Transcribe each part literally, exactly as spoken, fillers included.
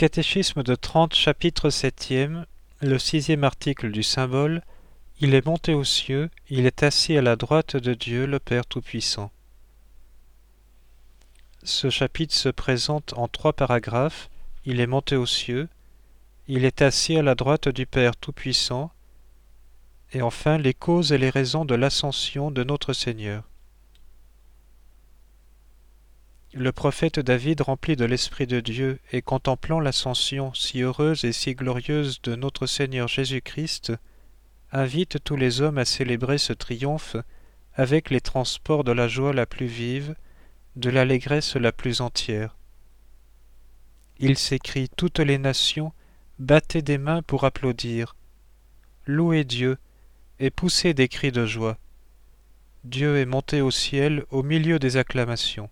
Catéchisme de Trente, chapitre septième, le sixième article du symbole. Il est monté aux cieux, il est assis à la droite de Dieu le Père Tout-Puissant. Ce chapitre se présente en trois paragraphes. Il est monté aux cieux, il est assis à la droite du Père Tout-Puissant, et enfin les causes et les raisons de l'ascension de notre Seigneur. Le prophète David, rempli de l'Esprit de Dieu et contemplant l'ascension si heureuse et si glorieuse de notre Seigneur Jésus-Christ, invite tous les hommes à célébrer ce triomphe avec les transports de la joie la plus vive, de l'allégresse la plus entière. Il s'écrie: toutes les nations, battez des mains pour applaudir. Louez Dieu et poussez des cris de joie. Dieu est monté au ciel au milieu des acclamations.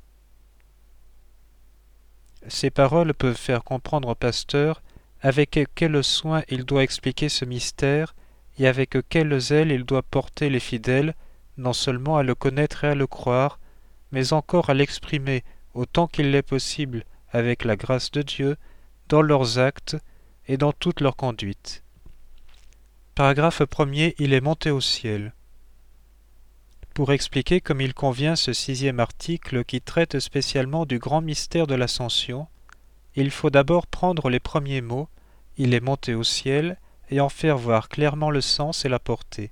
Ces paroles peuvent faire comprendre au pasteur avec quel soin il doit expliquer ce mystère et avec quel zèle il doit porter les fidèles, non seulement à le connaître et à le croire, mais encore à l'exprimer autant qu'il l'est possible, avec la grâce de Dieu, dans leurs actes et dans toute leur conduite. Paragraphe premier. Il est monté au ciel. Pour expliquer comme il convient ce sixième article qui traite spécialement du grand mystère de l'ascension, il faut d'abord prendre les premiers mots « il est monté au ciel » et en faire voir clairement le sens et la portée.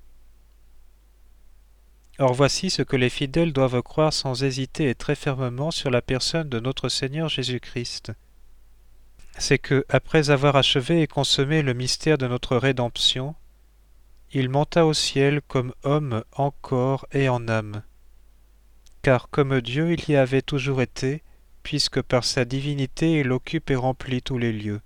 Or voici ce que les fidèles doivent croire sans hésiter et très fermement sur la personne de notre Seigneur Jésus-Christ. C'est que, après avoir achevé et consommé le mystère de notre rédemption, il monta au ciel comme homme en corps et en âme. Car comme Dieu il y avait toujours été, puisque par sa divinité il occupe et remplit tous les lieux.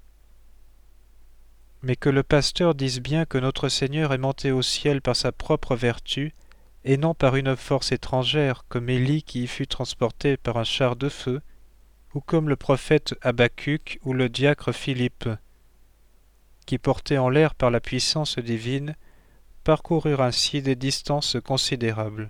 Mais que le pasteur dise bien que notre Seigneur est monté au ciel par sa propre vertu, et non par une force étrangère, comme Élie qui y fut transporté par un char de feu, ou comme le prophète Habacuc ou le diacre Philippe, qui, portés en l'air par la puissance divine, parcoururent ainsi des distances considérables.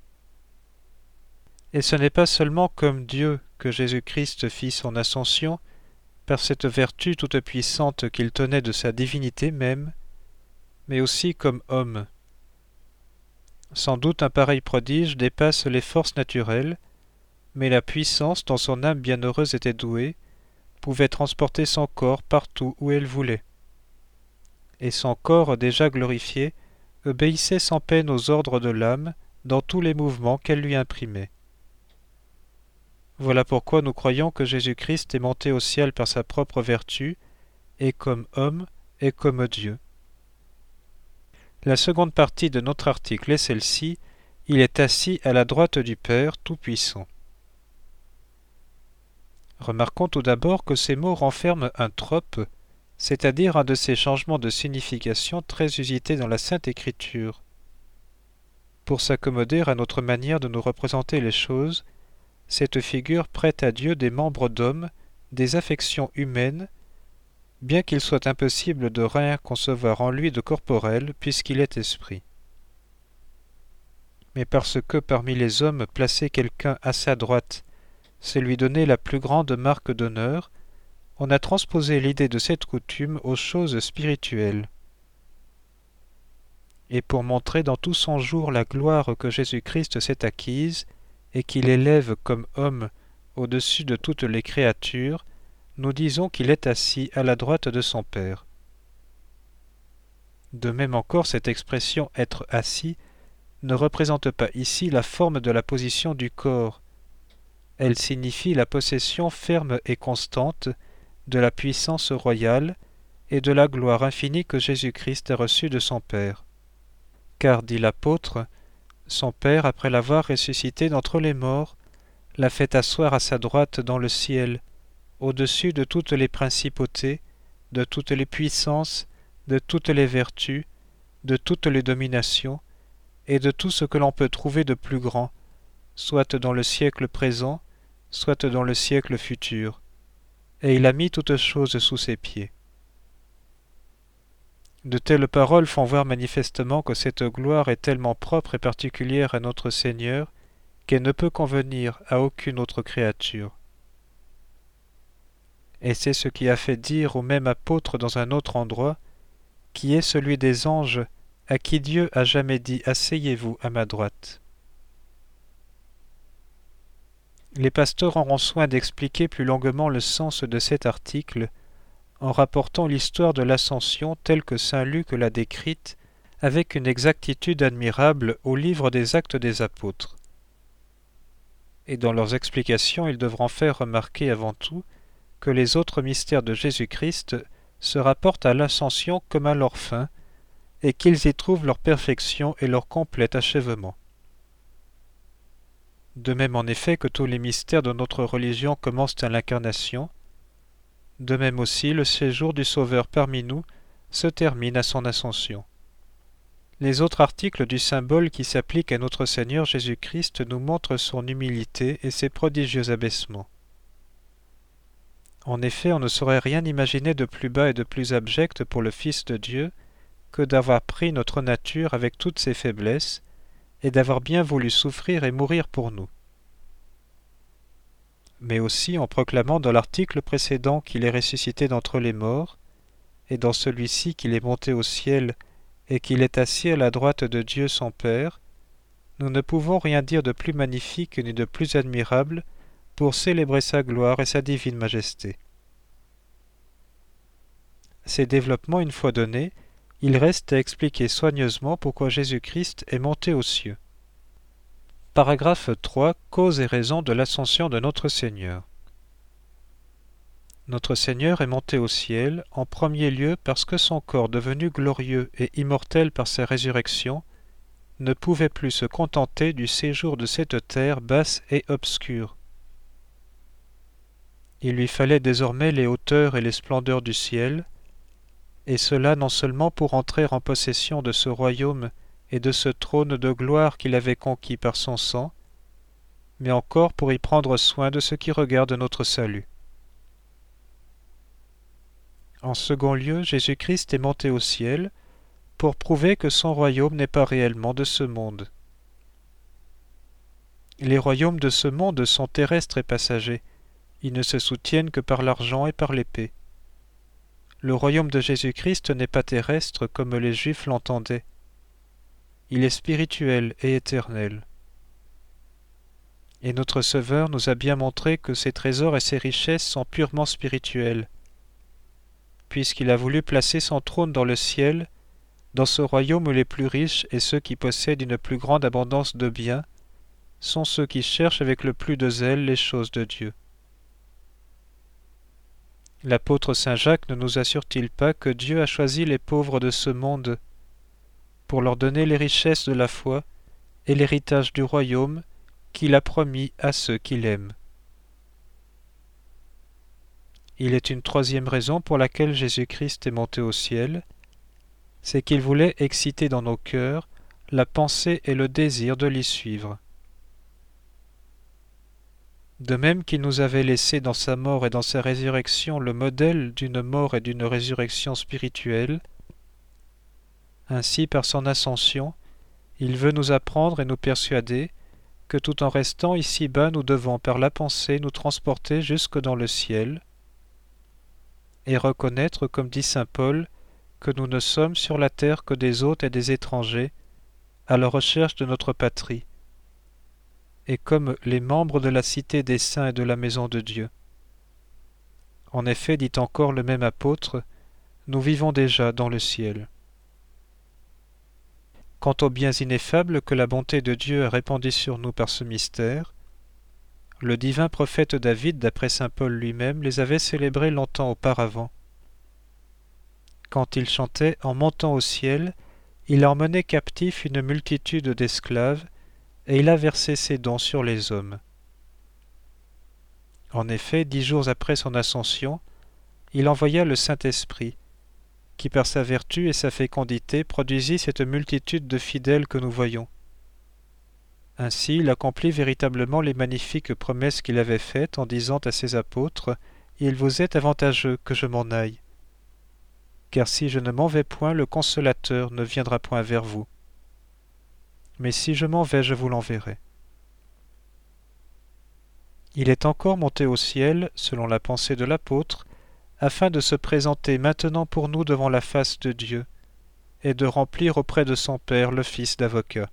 Et ce n'est pas seulement comme Dieu que Jésus-Christ fit son ascension, par cette vertu toute puissante qu'il tenait de sa divinité même, mais aussi comme homme. Sans doute un pareil prodige dépasse les forces naturelles, mais la puissance dont son âme bienheureuse était douée pouvait transporter son corps partout où elle voulait. Et son corps déjà glorifié obéissait sans peine aux ordres de l'âme dans tous les mouvements qu'elle lui imprimait. Voilà pourquoi nous croyons que Jésus-Christ est monté au ciel par sa propre vertu, et comme homme et comme Dieu. La seconde partie de notre article est celle-ci: il est assis à la droite du Père Tout-Puissant. Remarquons tout d'abord que ces mots renferment un trope, c'est-à-dire un de ces changements de signification très usités dans la Sainte Écriture. Pour s'accommoder à notre manière de nous représenter les choses, cette figure prête à Dieu des membres d'hommes, des affections humaines, bien qu'il soit impossible de rien concevoir en lui de corporel, puisqu'il est esprit. Mais parce que parmi les hommes placer quelqu'un à sa droite, c'est lui donner la plus grande marque d'honneur, on a transposé l'idée de cette coutume aux choses spirituelles. Et pour montrer dans tout son jour la gloire que Jésus-Christ s'est acquise, et qu'il élève comme homme au-dessus de toutes les créatures, nous disons qu'il est assis à la droite de son Père. De même encore, cette expression « être assis » ne représente pas ici la forme de la position du corps. Elle signifie la possession ferme et constante de la puissance royale et de la gloire infinie que Jésus-Christ a reçue de son Père. Car, dit l'apôtre, son Père, après l'avoir ressuscité d'entre les morts, l'a fait asseoir à sa droite dans le ciel, au-dessus de toutes les principautés, de toutes les puissances, de toutes les vertus, de toutes les dominations, et de tout ce que l'on peut trouver de plus grand, soit dans le siècle présent, soit dans le siècle futur. Et il a mis toutes choses sous ses pieds. De telles paroles font voir manifestement que cette gloire est tellement propre et particulière à notre Seigneur qu'elle ne peut convenir à aucune autre créature. et c'est ce qui a fait dire au même apôtre dans un autre endroit, qui est celui des anges, à qui Dieu a jamais dit « Asseyez-vous à ma droite ». Les pasteurs auront soin d'expliquer plus longuement le sens de cet article, en rapportant l'histoire de l'Ascension telle que saint Luc l'a décrite, avec une exactitude admirable au livre des Actes des Apôtres. Et dans leurs explications, ils devront faire remarquer avant tout que les autres mystères de Jésus-Christ se rapportent à l'Ascension comme à leur fin, et qu'ils y trouvent leur perfection et leur complet achèvement. De même en effet que tous les mystères de notre religion commencent à l'incarnation, de même aussi le séjour du Sauveur parmi nous se termine à son ascension. Les autres articles du symbole qui s'appliquent à notre Seigneur Jésus-Christ nous montrent son humilité et ses prodigieux abaissements. En effet, on ne saurait rien imaginer de plus bas et de plus abject pour le Fils de Dieu que d'avoir pris notre nature avec toutes ses faiblesses et d'avoir bien voulu souffrir et mourir pour nous. Mais aussi en proclamant dans l'article précédent qu'il est ressuscité d'entre les morts, et dans celui-ci qu'il est monté au ciel et qu'il est assis à la droite de Dieu son Père, nous ne pouvons rien dire de plus magnifique ni de plus admirable pour célébrer sa gloire et sa divine majesté. Ces développements une fois donnés, il reste à expliquer soigneusement pourquoi Jésus-Christ est monté aux cieux. Paragraphe trois. Cause et raison de l'ascension de notre Seigneur. Notre Seigneur est monté au ciel, en premier lieu parce que son corps devenu glorieux et immortel par sa résurrection ne pouvait plus se contenter du séjour de cette terre basse et obscure. Il lui fallait désormais les hauteurs et les splendeurs du ciel, et cela non seulement pour entrer en possession de ce royaume et de ce trône de gloire qu'il avait conquis par son sang, mais encore pour y prendre soin de ce qui regarde notre salut. En second lieu, Jésus-Christ est monté au ciel pour prouver que son royaume n'est pas réellement de ce monde. Les royaumes de ce monde sont terrestres et passagers, ils ne se soutiennent que par l'argent et par l'épée. Le royaume de Jésus-Christ n'est pas terrestre comme les Juifs l'entendaient. Il est spirituel et éternel. Et notre Sauveur nous a bien montré que ses trésors et ses richesses sont purement spirituels, puisqu'il a voulu placer son trône dans le ciel, dans ce royaume où les plus riches et ceux qui possèdent une plus grande abondance de biens sont ceux qui cherchent avec le plus de zèle les choses de Dieu. L'apôtre saint Jacques ne nous assure-t-il pas que Dieu a choisi les pauvres de ce monde pour leur donner les richesses de la foi et l'héritage du royaume qu'il a promis à ceux qui l'aiment? Il est une troisième raison pour laquelle Jésus-Christ est monté au ciel, c'est qu'il voulait exciter dans nos cœurs la pensée et le désir de l'y suivre. De même qu'il nous avait laissé dans sa mort et dans sa résurrection le modèle d'une mort et d'une résurrection spirituelle, ainsi par son ascension, il veut nous apprendre et nous persuader que tout en restant ici-bas nous devons par la pensée nous transporter jusque dans le ciel, et reconnaître, comme dit saint Paul, que nous ne sommes sur la terre que des hôtes et des étrangers, à la recherche de notre patrie, et comme les membres de la cité des saints et de la maison de Dieu. En effet, dit encore le même apôtre, nous vivons déjà dans le ciel. Quant aux biens ineffables que la bonté de Dieu a répandus sur nous par ce mystère, le divin prophète David, d'après saint Paul lui-même, les avait célébrés longtemps auparavant. Quand il chantait « En montant au ciel », il emmenait captif une multitude d'esclaves, et il a versé ses dons sur les hommes. En effet, dix jours après son ascension, il envoya le Saint-Esprit, qui par sa vertu et sa fécondité produisit cette multitude de fidèles que nous voyons. Ainsi, il accomplit véritablement les magnifiques promesses qu'il avait faites en disant à ses apôtres « Il vous est avantageux que je m'en aille, car si je ne m'en vais point, le Consolateur ne viendra point vers vous. Mais si je m'en vais, je vous l'enverrai. » Il est encore monté au ciel, selon la pensée de l'apôtre, afin de se présenter maintenant pour nous devant la face de Dieu, et de remplir auprès de son Père l'office d'avocat.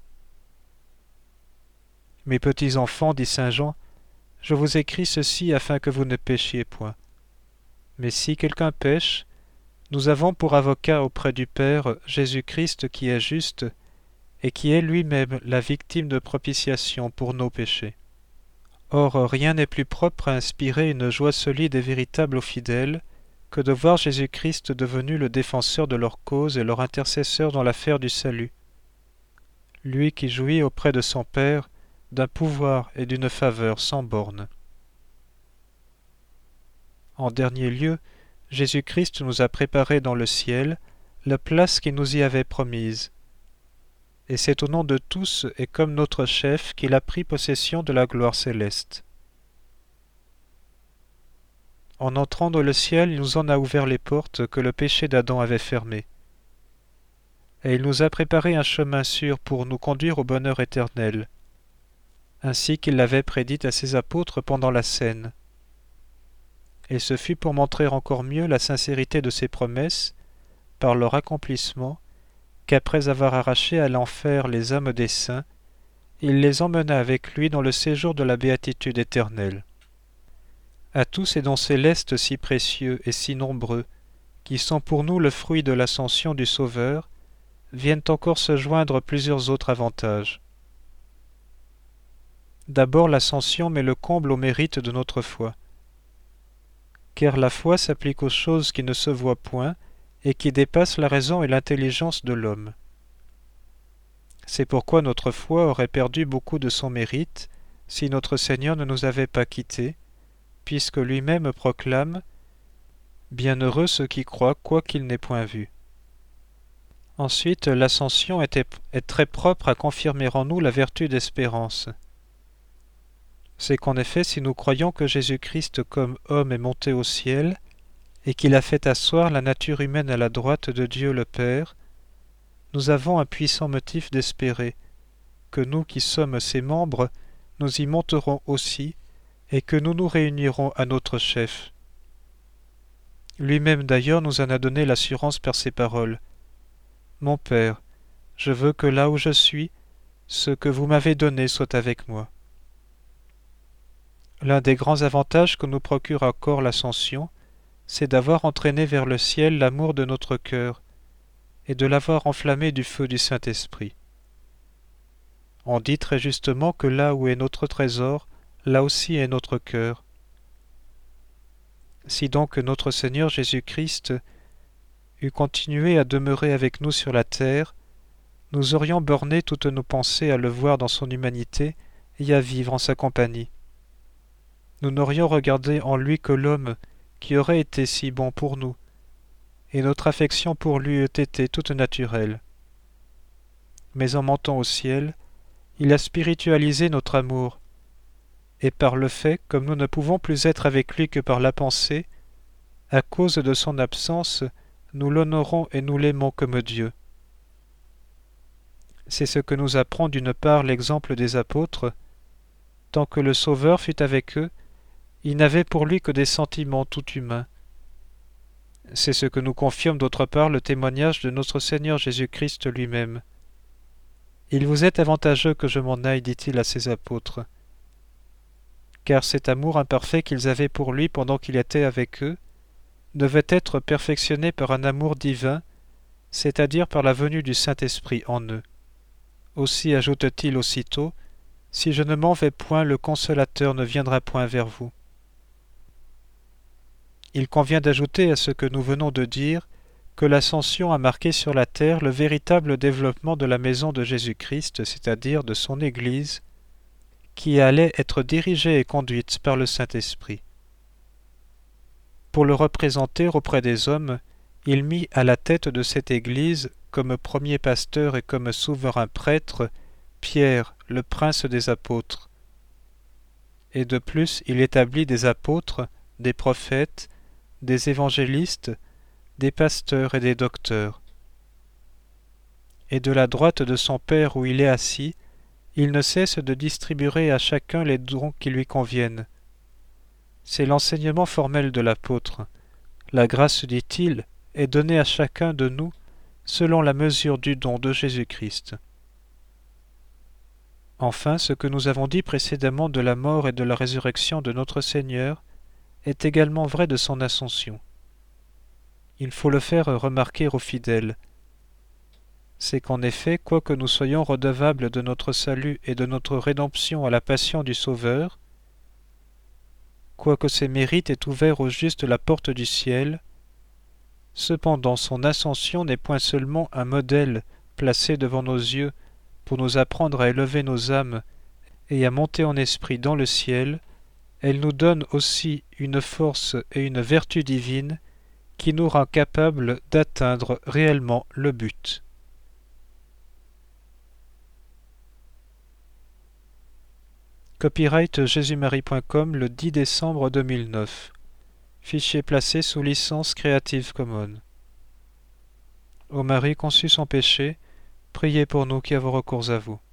Mes petits enfants, dit saint Jean, je vous écris ceci afin que vous ne péchiez point. Mais si quelqu'un pêche, nous avons pour avocat auprès du Père Jésus-Christ qui est juste, et qui est lui-même la victime de propitiation pour nos péchés. Or, rien n'est plus propre à inspirer une joie solide et véritable aux fidèles que de voir Jésus-Christ devenu le défenseur de leur cause et leur intercesseur dans l'affaire du salut. Lui qui jouit auprès de son Père d'un pouvoir et d'une faveur sans bornes. En dernier lieu, Jésus-Christ nous a préparé dans le ciel la place qu'il nous y avait promise. Et c'est au nom de tous et comme notre chef qu'il a pris possession de la gloire céleste. En entrant dans le ciel, il nous en a ouvert les portes que le péché d'Adam avait fermées. Et il nous a préparé un chemin sûr pour nous conduire au bonheur éternel, ainsi qu'il l'avait prédit à ses apôtres pendant la scène. Et ce fut pour montrer encore mieux la sincérité de ses promesses, par leur accomplissement, qu'après avoir arraché à l'enfer les âmes des saints, il les emmena avec lui dans le séjour de la béatitude éternelle. À tous ces dons célestes si précieux et si nombreux, qui sont pour nous le fruit de l'ascension du Sauveur, viennent encore se joindre plusieurs autres avantages. D'abord, l'ascension met le comble au mérite de notre foi. Car la foi s'applique aux choses qui ne se voient point et qui dépassent la raison et l'intelligence de l'homme. C'est pourquoi notre foi aurait perdu beaucoup de son mérite si notre Seigneur ne nous avait pas quittés, puisque lui-même proclame « Bienheureux ceux qui croient, quoiqu'ils n'aient point vu ». Ensuite, l'ascension est, est très propre à confirmer en nous la vertu d'espérance. C'est qu'en effet, si nous croyons que Jésus-Christ comme homme est monté au ciel, et qu'il a fait asseoir la nature humaine à la droite de Dieu le Père, nous avons un puissant motif d'espérer que nous qui sommes ses membres, nous y monterons aussi, et que nous nous réunirons à notre chef. Lui-même d'ailleurs nous en a donné l'assurance par ses paroles. « Mon Père, je veux que là où je suis, ce que vous m'avez donné soit avec moi. » L'un des grands avantages que nous procure encore l'ascension, c'est d'avoir entraîné vers le ciel l'amour de notre cœur, et de l'avoir enflammé du feu du Saint-Esprit. On dit très justement que là où est notre trésor, là aussi est notre cœur. Si donc notre Seigneur Jésus-Christ eût continué à demeurer avec nous sur la terre, nous aurions borné toutes nos pensées à le voir dans son humanité et à vivre en sa compagnie. Nous n'aurions regardé en lui que l'homme qui aurait été si bon pour nous, et notre affection pour lui eût été toute naturelle. Mais en montant au ciel, il a spiritualisé notre amour, et par le fait, comme nous ne pouvons plus être avec lui que par la pensée, à cause de son absence, nous l'honorons et nous l'aimons comme Dieu. C'est ce que nous apprend d'une part l'exemple des apôtres. Tant que le Sauveur fut avec eux, ils n'avaient pour lui que des sentiments tout humains. C'est ce que nous confirme d'autre part le témoignage de notre Seigneur Jésus-Christ lui-même. « Il vous est avantageux que je m'en aille, dit-il à ses apôtres. » Car cet amour imparfait qu'ils avaient pour lui pendant qu'il était avec eux devait être perfectionné par un amour divin, c'est-à-dire par la venue du Saint-Esprit en eux. Aussi ajoute-t-il aussitôt, « Si je ne m'en vais point, le Consolateur ne viendra point vers vous. » Il convient d'ajouter à ce que nous venons de dire que l'ascension a marqué sur la terre le véritable développement de la maison de Jésus-Christ, c'est-à-dire de son Église, qui allait être dirigée et conduite par le Saint-Esprit. Pour le représenter auprès des hommes, il mit à la tête de cette Église, comme premier pasteur et comme souverain prêtre, Pierre, le prince des apôtres. Et de plus, il établit des apôtres, des prophètes, des évangélistes, des pasteurs et des docteurs. Et de la droite de son Père où il est assis, il ne cesse de distribuer à chacun les dons qui lui conviennent. C'est l'enseignement formel de l'apôtre, La grâce, dit-il, est donnée à chacun de nous selon la mesure du don de Jésus-Christ. Enfin, ce que nous avons dit précédemment de la mort et de la résurrection de notre Seigneur est également vrai de son ascension. Il faut le faire remarquer aux fidèles. C'est qu'en effet, quoique nous soyons redevables de notre salut et de notre rédemption à la passion du Sauveur, quoique ses mérites aient ouvert au juste la porte du ciel, cependant son ascension n'est point seulement un modèle placé devant nos yeux pour nous apprendre à élever nos âmes et à monter en esprit dans le ciel, elle nous donne aussi une force et une vertu divine qui nous rend capables d'atteindre réellement le but. Copyright jésus marie point com le dix décembre deux mille neuf. Fichier placé sous licence Creative Commons. Ô Marie conçue sans péché, priez pour nous qui avons recours à vous.